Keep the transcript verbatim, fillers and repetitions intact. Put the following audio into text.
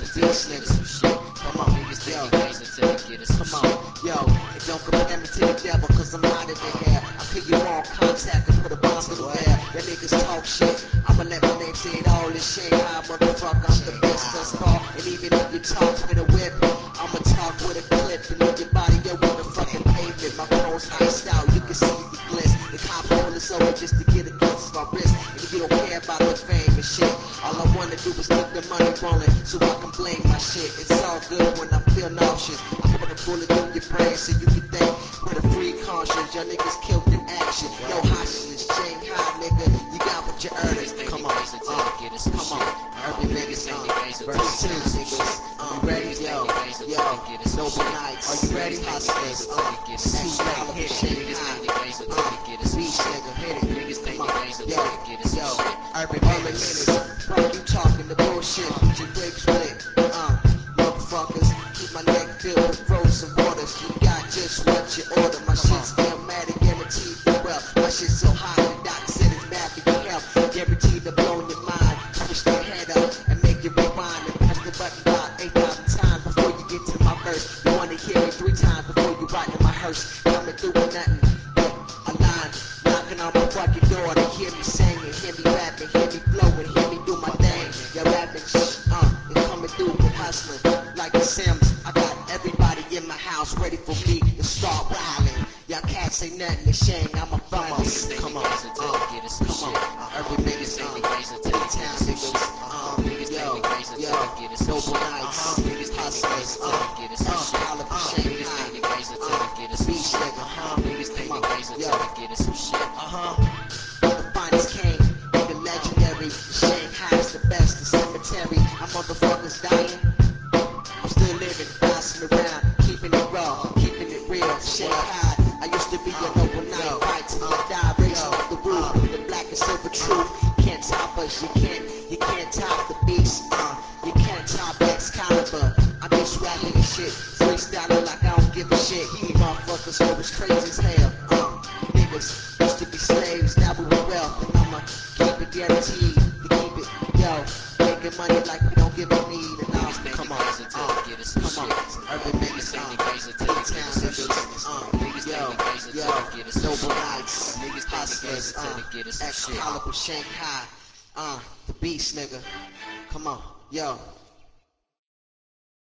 beast niggas. Come on, niggas take it crazy till they get us. Come on, yo, and don't compare me to the devil, cause I'm out of the hair. I kill you all contact and put a bomb to the bear. Y'all niggas talk shit, I'ma let my name say it all. This Shanghai motherfucker, I'm the best thus far. And even if you talk with a whip, I'ma talk with a clip and leave your body yo on the fucking pavement. My phone's iced out, you can see the glitz. The cop pull us over just to get a glimpse of my wrist. And if you don't care about the fame and shit, all I wanna do is keep the money rolling so I can blame my shit. It's all good when I feel nauseous. I put a bullet through your brain so you can think with a free conscience. Y'all niggas killed in action. Yo, hostage, Shanghai, nigga, you got what you earned. Come on, uh, come on. Urban niggas, uh, verse two, niggas. Uh, ready, yo, yo, Noble Knights. Are you ready, hustlers? Uh, too late, hit it, Shanghai. Uh, beach nigga, hit it. Come on, yo, yo, urban niggas. Bro, you talking the bullshit, put your bricks split. Uh, motherfuckers, keep my neck filled with frozen waters. You got just what you order. My shit's automatic, guaranteed for well. My shit's so hot, the doc said it's bad for your health. Guaranteed to blow your mind. Push your head up and make you rewind and press the button about eight thousand times before you get to my verse. You wanna hear me three times before you ride in my hearse. Coming through with nothing but a line, knocking on my fucking door to hear me singing, hear me rapping, hear me flowing, hear me do my thing. You're rapping, uh, and coming through with hustling like the Sims. I got everybody in my house ready for me to start wilding. Y'all cats ain't nothing to shame, I'm a finest. Come on, uh, come on, urban niggas, uh, town niggas, uh, yo, yo, Noble Knights, hustlers, uh, uh, Caliber Shanghai, uh, beach nigga, come on, yo, uh-huh, I'm the finest king, the legendary, Shanghai's the best, the cemetery, my motherfuckers dying, I'm still living, bouncing around, keeping it raw, keeping it real, Shanghai, I used to be a Noble Knight, fight till I die, racing off the roof, the black and silver truth, can't top us, you can't, you can't top the beast, uh, you can't top Excalibur, I'm just rapping and shit, freestyling like I don't give a shit, you motherfuckers know it's crazy as hell, uh, niggas used to be slaves, now we with wealth, and I'ma keep it guaranteed to keep it, yo, making money like we don't give a need, and I'll come on, uh, come on, urban niggas, uh, town niggas, uh, yo, yo, Noble Knights, hustlers, uh, Excalibur Shanghai, uh, the beast nigga, come on, yo.